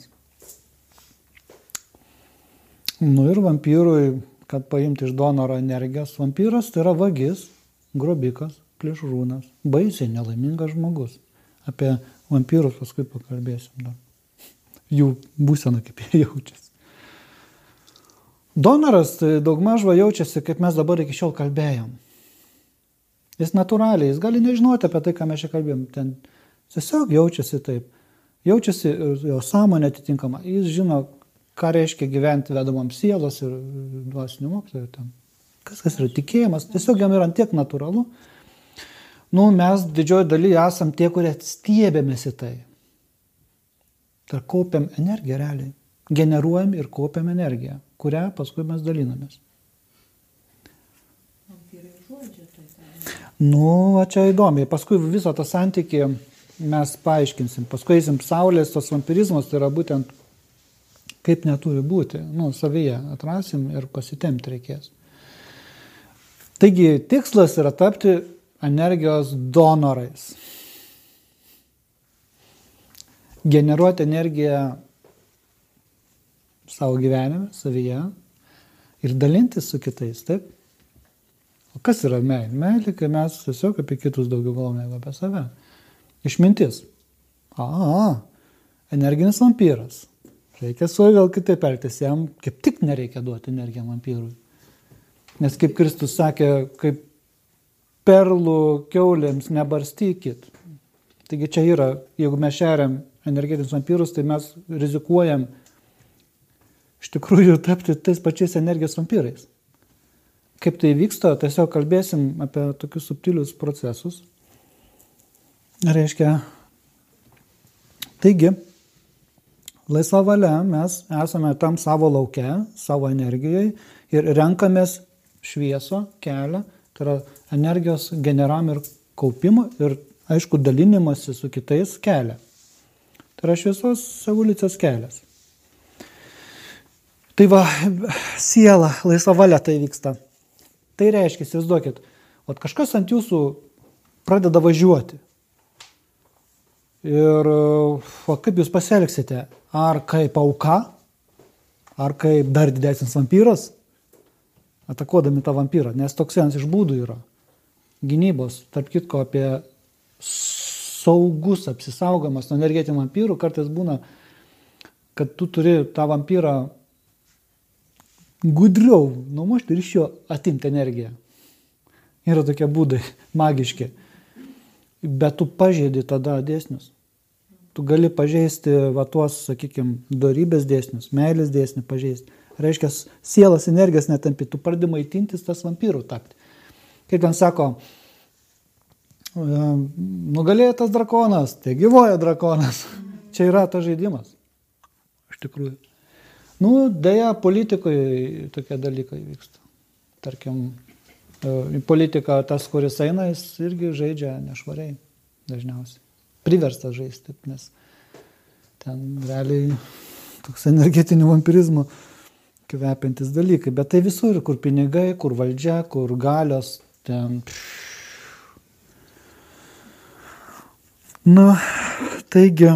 Ir vampyrui, kad paimti iš donoro energijos, vampyras tai yra vagis, grobikas, plėšrūnas, baisiai nelaimingas žmogus. Apie vampyrus paskui pakalbėsim dar. Jų būsena, kaip jie jaučiasi. Donoras tai daugmaž jaučiasi, kaip mes dabar iki šiol kalbėjom. Jis natūraliai, jis gali nežinoti apie tai, ką mes čia kalbėjom. Ten tiesiog jaučiasi taip. Jaučiasi jo sąmonė atitinkama. Jis žino, ką reiškia gyventi vedamam sielos ir dvasinių mokytojų. Kas yra tikėjimas. Tiesiog jam yra tiek natūralu. Mes didžioji dalyje esam tie, kurie stiebėmės į tai. Tai kaupiam energiją realiai. Generuojam ir kaupiam energiją, kurią paskui mes dalinamės. Čia įdomiai. Paskui visą tą santykį mes paaiškinsim. Paskui eisim saulės, tas vampirizmas, tai yra būtent kaip neturi būti. Savyje atrasim ir pasitemti reikės. Taigi, tikslas yra tapti energijos donorais. Generuoti energiją savo gyvenime, savyje ir dalintis su kitais, taip? O kas yra meilė? Meilė, kai mes tiesiog apie kitus daugiau galvome negu apie save. Išmintis. Energinis vampyras. Reikia su vėl kitaip elgtis, jam kaip tik nereikia duoti energiją vampyrui. Nes kaip Kristus sakė, kaip perlų kiaulėms nebarstykit. Taigi čia yra, jeigu mes šeriam energetinius vampyrus, tai mes rizikuojam iš tikrųjų tapti tais pačiais energijos vampyrais. Kaip tai vyksta, tiesiog kalbėsim apie tokius subtilius procesus. Reiškia, taigi, laisva valia mes esame tam savo lauke, savo energijoje ir renkamės šviesą, kelią, Tai yra energijos generavimo ir kaupimo ir, aišku, dalinimasi su kitais kelią. Tai yra šviesos evoliucijos kelias. Tai va, siela, laisva valia tai vyksta. Tai reiškia, įsivaizduokit, kažkas ant jūsų pradeda važiuoti. Ir kaip jūs pasielgsite? Ar kaip auka, ar kaip dar didesnis vampyras, atakuodami tą vampyrą, nes toks vienas iš būdų yra. Gynybos, tarp kitko, apie saugus apsisaugomas nuo energetinių vampyrų, kartais būna, kad tu turi tą vampyrą gudriau numušti ir iš jo atimti energiją. Yra tokie būdai magiški. Bet tu pažeidi tada dėsnius. Tu gali pažeisti tuos, sakykime, dorybės dėsnius, meilės dėsnį pažeisti. Reiškia, sielos energijos netampi, tu pradedi maitintis tas vampyrų tapti. Kaip ten sako, nugalėjo tas drakonas, tai gyvoja drakonas. Čia yra tas žaidimas. Iš tikrųjų. Deja, politikoje tokie dalykai vyksta. Tarkim, į politiką tas, kuris eina, jis irgi žaidžia nešvariai dažniausiai. Priverstas žaisti, nes ten realiai toks energetinių vampirizmo kvepiantis dalykai. Bet tai visur, kur pinigai, kur valdžia, kur galios, ten... Taigi...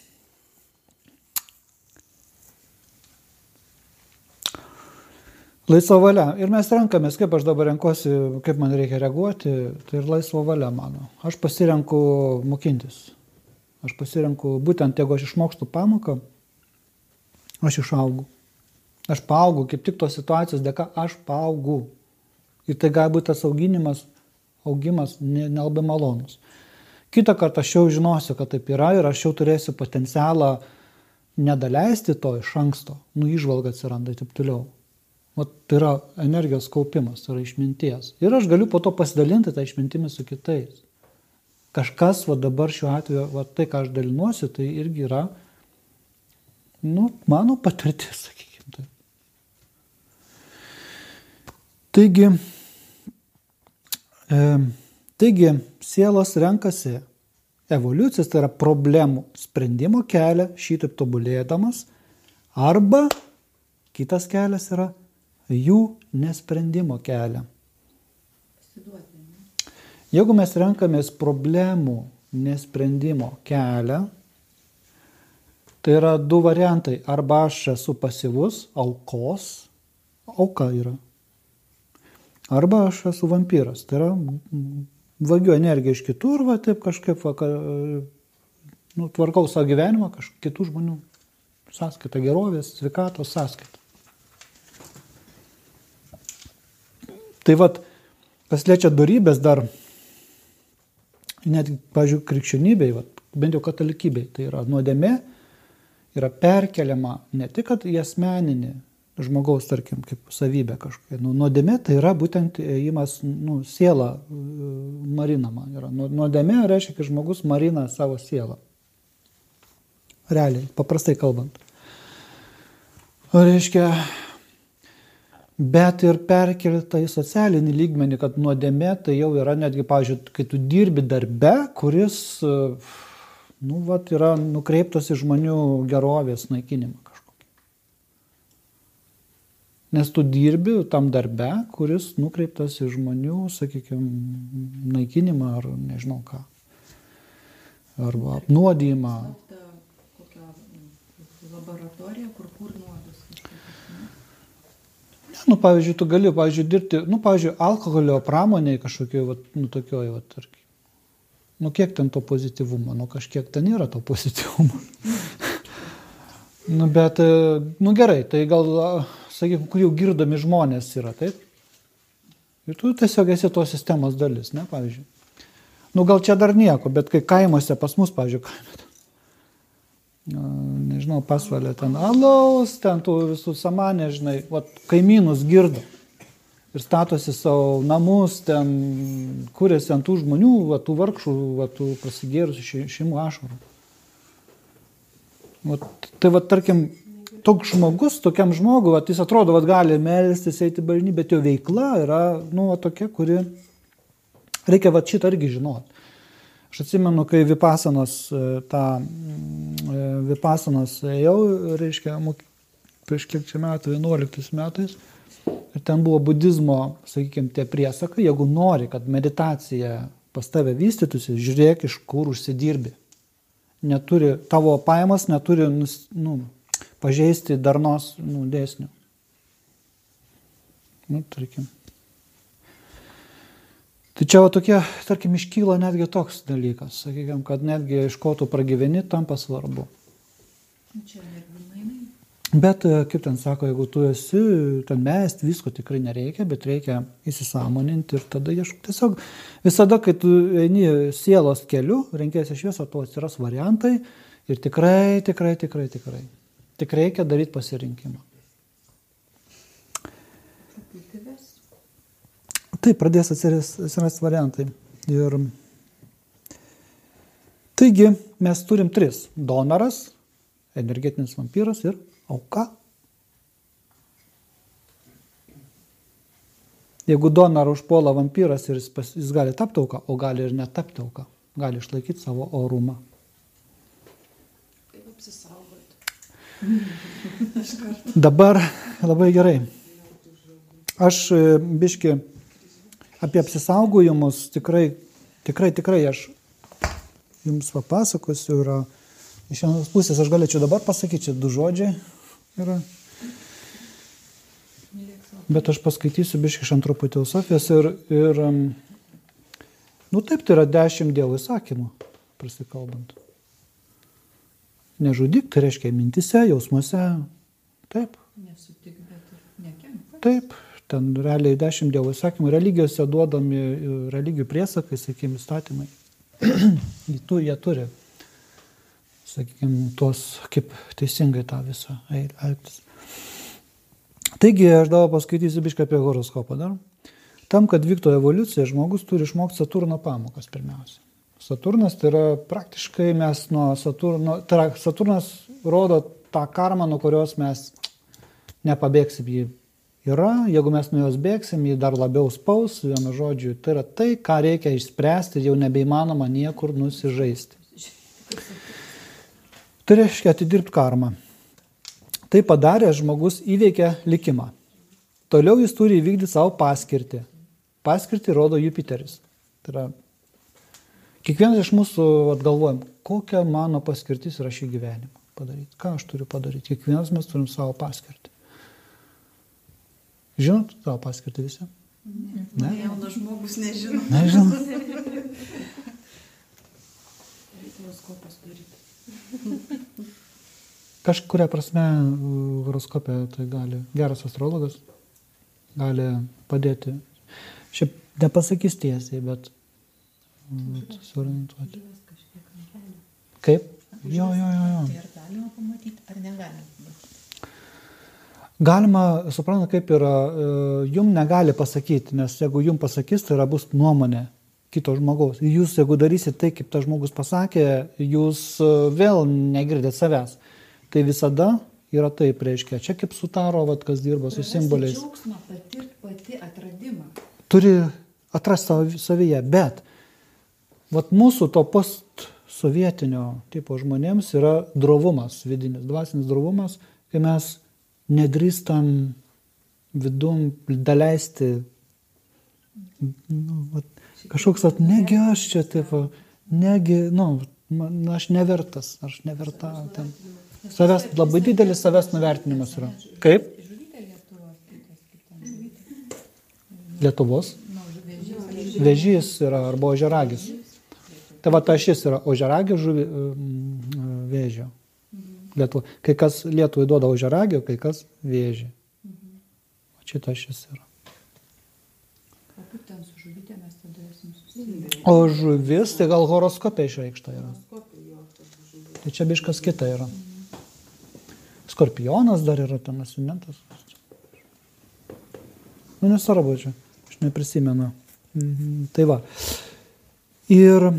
Laisva valia. Ir mes renkamės, kaip aš dabar renkuosi, kaip man reikia reaguoti, tai ir laisva valia mano. Aš pasirenku mokintis. Aš pasirenku, būtent jeigu aš išmokstu pamoką, aš išaugu. Aš paaugu, kaip tik tos situacijos dėka, aš paaugu. Ir tai gali būti tas augimas nelabai malonus. Kitą kartą aš jau žinosiu, kad taip yra ir aš jau turėsiu potencialą nedaleisti to iš anksto. Įžvalga atsiranda ir taip toliau. Tai yra energijos kaupimas, tai yra išminties. Ir aš galiu po to pasidalinti tą išmintimį su kitais. Kažkas dabar šiuo atveju, tai ką aš dalinuosi, tai irgi yra mano patirtis, sakykime. Taigi, sielos renkasi evoliucijos, tai yra problemų sprendimo kelią, šitaip tobulėdamas, arba kitas kelias yra jų nesprendimo kelią. Jeigu mes renkamės problemų nesprendimo kelią, tai yra du variantai. Arba aš esu pasyvus, auka yra. Arba aš esu vampyras. Tai yra vagiu energiją iš kitur, taip kažkaip tvarkau savo gyvenimą, kitų žmonių sąskaita, gerovės, sveikatos sąskaita. Tai kas liečia dorybės dar, net, pavyzdžiui, krikščionybei, bent jau katalikybei, tai yra nuodėmė, yra perkeliama ne tik į asmeninį žmogaus, tarkim, kaip savybę kažkokia. Nuodėmė tai yra būtent ėjimas, siela marinama. Nuodėmė reiškia, kad žmogus marina savo sielą. Realiai, paprastai kalbant. Reiškia, bet ir perkelta į socialinį lygmenį, kad nuodėmė tai jau yra netgi, pavyzdžiui, kai tu dirbi darbe, kuris yra nukreiptas į žmonių gerovės naikinimą kažkokį. Nes tu dirbi tam darbe, kuris nukreiptas į žmonių, sakykime, naikinimą ar nežinau ką. Arba apnuodijimą. Kokia laboratorija, kur nuodus. Pavyzdžiui, tu gali, dirbti, alkoholio pramonėje kažkokioj, tokioj, tarkim. Kiek ten to pozityvumo? Kažkiek ten yra to pozityvumo. Bet, gerai, tai gal, sakykime, kur jau girdomi žmonės yra, taip? Ir tu tiesiog esi tos sistemos dalis, ne, pavyzdžiui. Gal čia dar nieko, bet kai kaimuose pas mus, pavyzdžiui, kaime, nežinau, pasvalė ten alaus, ten tų visų samanė, žinai, kaimynus girdo ir statosi savo namus, ten kūrėsi ant tų žmonių, tų vargšų, tų prasigėrusių šeimų ašarų. Tai, tarkim, toks žmogus, tokiam žmogui, jis atrodo, gali melstis, eiti bažnyčią, bet jo veikla yra, tokia, kuri Reikia va šitą irgi žinoti. Aš atsimenu, kai Vipasanos ėjau, reiškia, prieš kiek čia metų, 11 metais, ir ten buvo budizmo, sakykime, tie priesakai, jeigu nori, kad meditacija pas tave vystytųsi, žiūrėk, iš kur užsidirbi. Tavo pajamas neturi pažeisti darnos dėsnių. Tarkim. Tai čia tokie, tarkim, iškyla netgi toks dalykas, sakykime, kad netgi iš ko tu pragyveni, tampa svarbu. Čia netgi mainai. Bet, kaip ten sako, jeigu tu esi, ten mest, visko tikrai nereikia, bet reikia įsisąmoninti ir tada tiesiog visada, kai tu eini sielos keliu, renkėsi šviesą, to atsiras variantai ir tikrai. Tik reikia daryti pasirinkimą. Taip, pradės atsirasti variantai. Ir taigi, mes turim 3. Donoras, energetinis vampyras ir auka. Jeigu donorą užpuola vampyras ir jis gali tapti auka, o gali ir netapti auka. Gali išlaikyti savo orumą. Kaip apsisaugoti? Dabar labai gerai. Aš biški apie apsisaugojimus tikrai aš jums papasakosiu. Yra iš vienos pusės aš galėčiau dabar pasakyti, čia 2 žodžiai yra. Bet aš paskaitysiu biški iš Antropų teosofijos ir taip, tai yra 10 Dievo įsakymų, prasikalbant. Nežudyk, tai reiškia mintise, jausmuose. Taip. Nesutik, bet ir nekenk. Taip. Ten realiai 10 Dievo įsakymų. Religijose duodami religijų priesakai, sakykime, įstatymai. Jie turi, sakykime, tuos, kaip teisingai tą visą elgtis. Taigi, aš dabar paskaitysiu bišką apie horoskopą dar. Tam, kad vyktų evoliucija, žmogus turi išmokti Saturno pamokas pirmiausia. Saturnas tai yra praktiškai mes nuo Saturno, tai yra Saturnas rodo tą karmą, nuo kurios mes nepabėgsim jį. Yra, jeigu mes nuo jos bėgsim, jį dar labiau spaus, vienu žodžiu, tai yra tai, ką reikia išspręsti ir jau nebeįmanoma niekur nusižaisti. Tai reiškia atidirbti karmą. Tai padarė, žmogus įveikia likimą. Toliau jis turi įvykdyti savo paskirtį. Paskirtį rodo Jupiteris. Tai yra, kiekvienas iš mūsų galvojam, kokia mano paskirtis yra šį gyvenimą padaryti. Ką aš turiu padaryti? Kiekvienas mes turim savo paskirtį. Žinot savo paskirtį visi? Ne? Jaunas žmogus nežino. Nežino. Reikia horoskopas daryti. Kažkuria prasme horoskopė tai gali, geras astrologas gali padėti. Šiaip nepasakys tiesiai, bet suorientuoti. Kaip? Jo. Tai ar galima pamatyti, ar negalima? Galima, supranta, kaip yra, jum negali pasakyti, nes jeigu jum pasakys, tai yra bus nuomonė kito žmogaus. Jūs, jeigu darysit tai, kaip tas žmogus pasakė, jūs vėl negirdėt savęs. Tai visada yra taip, reiškia, čia kaip sutaro, kas dirba su simboliais. Džiaugsmą patirti pati atradimą. Turi atrasti savyje, bet mūsų to postsovietinio tipo žmonėms yra drovumas, vidinis, dvasinis drovumas, kai mes nedrįstam vidum daleisti kažkoks negi aš čia, taip, aš nevertas, aš neverta. Ten. Savęs, labai didelis savęs nuvertinimas yra. Kaip? Lietuvos? Vėžys yra, arba ožiaragis. Tai ta šis yra ožiaragio vėžio. Kai kas Lietuvai duoda ožiaragio, kai kas vėžį. O šita šis yra. O kaip ten su žuvytė mes tada esam susiję? O žuvis, tai gal horoskopė išreikšta yra. Tai čia biškas kita yra. Skorpionas dar yra ten ascendentas. Nesvarbu čia, aš neprisimenu. Tai va. Ir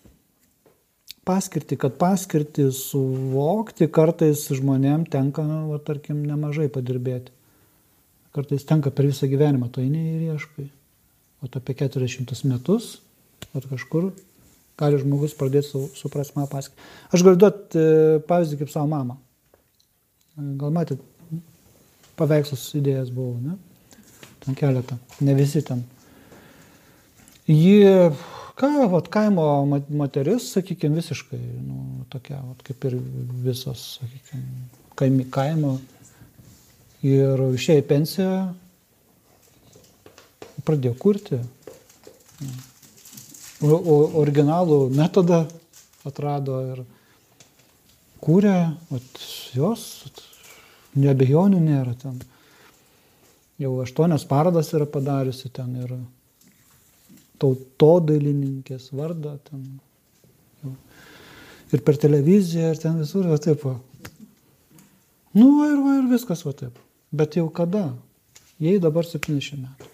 kad paskirtį suvokti, kartais žmonėm tenka, tarkim, nemažai padirbėti. Kartais tenka per visą gyvenimą, to eini ir ieškai. O apie 400 metus Vat kažkur gali žmogus pradėti suprasti mano paskirtį. Aš galiu duoti pavyzdį kaip savo mamą. Gal matėt, paveikslus idėjas buvo, ne? Ten keletą, ne visi ten. Ji, vat, kaimo moteris, sakykime, visiškai, tokia, vat, kaip ir visos, sakykime, kaimo. Ir išėjo į pensiją, pradėjo kurti. Originalų metodą atrado ir kūrė, jos neabejonių nėra ten. Jau 8 parodas yra padariusi ten ir tautodailininkės vardą ten. Ir per televiziją, ir ten visur, va taip. Ir viskas va taip. Bet jau kada? Jei dabar 70 metų.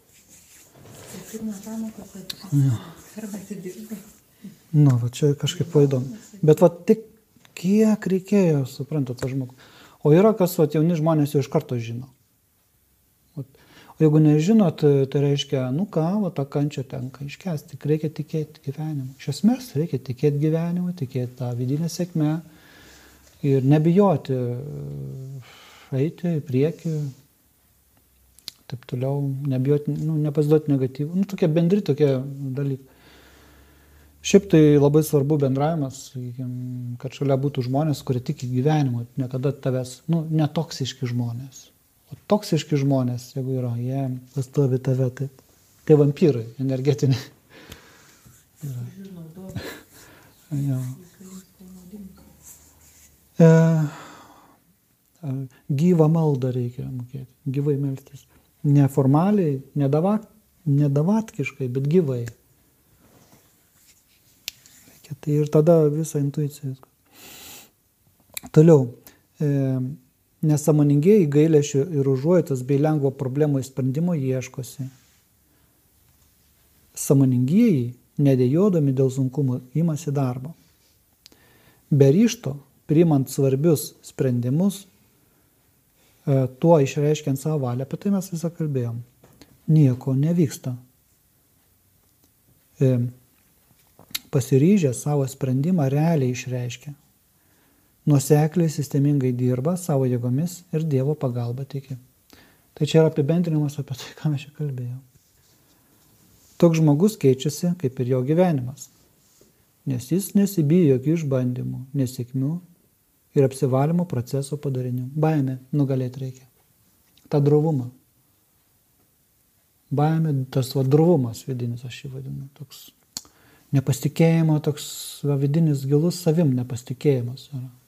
Va čia kažkaip įdomu. Bet va tik kiek reikėjo, suprantat, tą žmogų. O yra kas, va, jauni žmonės jau iš karto žino. O jeigu nežinot, tai reiškia, va, tą kančią tenka iškęsti. Tik reikia tikėti gyvenimu. Iš esmės reikia tikėti gyvenimu, tikėti tą vidinę sėkmę ir nebijoti eiti į priekį, taip toliau, nebijoti, nepasiduoti negatyvų. Tokie bendri tokie dalykai. Šiaip tai labai svarbu bendravimas, kad šalia būtų žmonės, kurie tiki gyvenimu, niekada tavęs, netoksiški žmonės. O toksiški žmonės, jeigu yra, jie pastovi tave taip. Tai vampyrai, energetiniai. Gyvą maldą reikia mokėti, gyvai melstis. Neformaliai, nedavatkiškai, bet gyvai. Reikia, tai ir tada visa intuicija. Toliau, nesąmoningieji gailesčio ir užuojautos bei lengvo problemų sprendimo ieškosi. Sąmoningieji, nedėjodami dėl sunkumų, imasi darbo. Be ryžto, priimant svarbius sprendimus, tuo išreiškiant savo valią, apie tai mes visą kalbėjom, nieko nevyksta. Pasiryžę savo sprendimą realiai išreiškia. Nuosekliai, sistemingai dirba savo jėgomis ir Dievo pagalba tiki. Tai čia yra apibendrinimas apie tai, ką mes čia kalbėjom. Toks žmogus keičiasi kaip ir jo gyvenimas, nes jis nesibijo jokių išbandymų, nesėkmių ir apsivalymo proceso padarinių. Baimė nugalėti reikia. Ta drovumą. Baimė, tas drovumas vidinis, aš jį vadinu. Toks nepasitikėjimo, toks vidinis gilus savim nepasitikėjimas.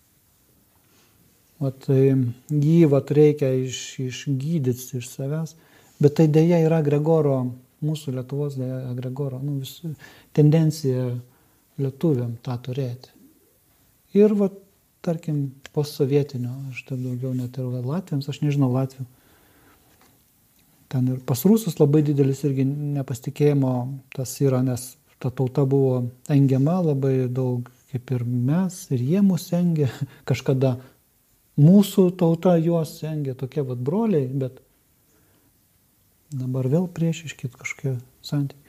Jį reikia išgydyti iš savęs, bet tai dėja yra Gregoro, mūsų Lietuvos dėja Gregoro, tendencija lietuviam tą turėti. Ir tarkim, postsovietinio, aš taip daugiau net ir latviams, aš nežinau latvių. Ten ir pas rusus labai didelis irgi nepasitikėjimo tas yra, nes ta tauta buvo engiama labai daug, kaip ir mes, ir jie mus engė. Kažkada mūsų tauta juos engė, tokie broliai, bet dabar vėl priešiški kažkokie santykiai.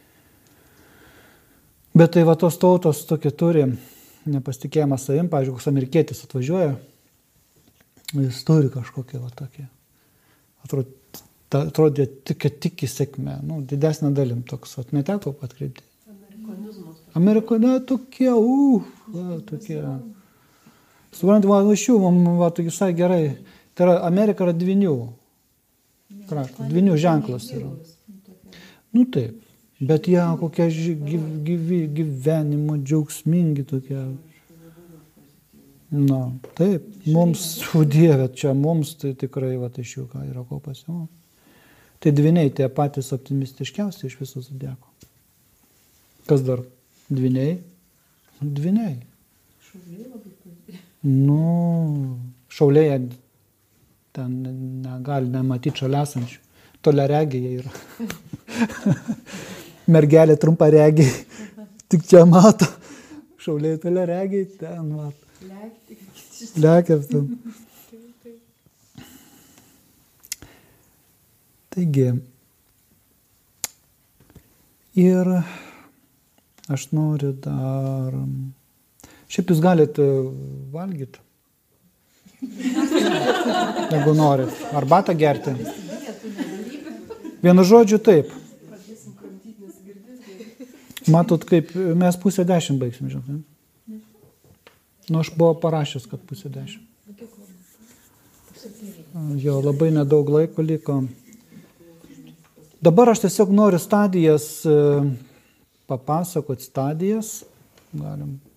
Bet tai tos tautos tokie turi nepasitikėjimą savim, pavyzdžiui, koks amerikietis atvažiuoja, jis turi kažkokie tokie. Atrodė tik į sėkmę, didesnė dalim toks, neteko atkreipti. Amerikonizmas. Tokie. Suprantu, iš jų, visai gerai. Tai yra, Amerika yra dvinių. Dvinių ženklas yra. Taip. Bet jie kokie gyvenimo džiaugsmingi tokie. Taip, mums, Dieve, čia mums tai tikrai iš jų yra ko pasimokyti. Tai dviniai, tie patys optimistiškiausi iš visų zodiako. Kas dar? Dviniai? Dviniai. Šauliai labai puikiai. Šauliai ten negali nematyti šalia esančių. Toliaregiai yra. Mergelė trumparegiai, tik čia mato. Šauliai toliaregiai, ten mato. Lekia. Taigi, ir Aš noriu dar... Šiaip jūs galite valgyti. Jeigu norit. Arbatą gerti. Vienu žodžiu taip. Matot, kaip mes 9:30 baigsim, žinot. Nu, aš buvau parašęs, kad 9:30. Jo, labai nedaug laiko liko. Dabar aš tiesiog noriu stadijas, papasakot stadijas. Galim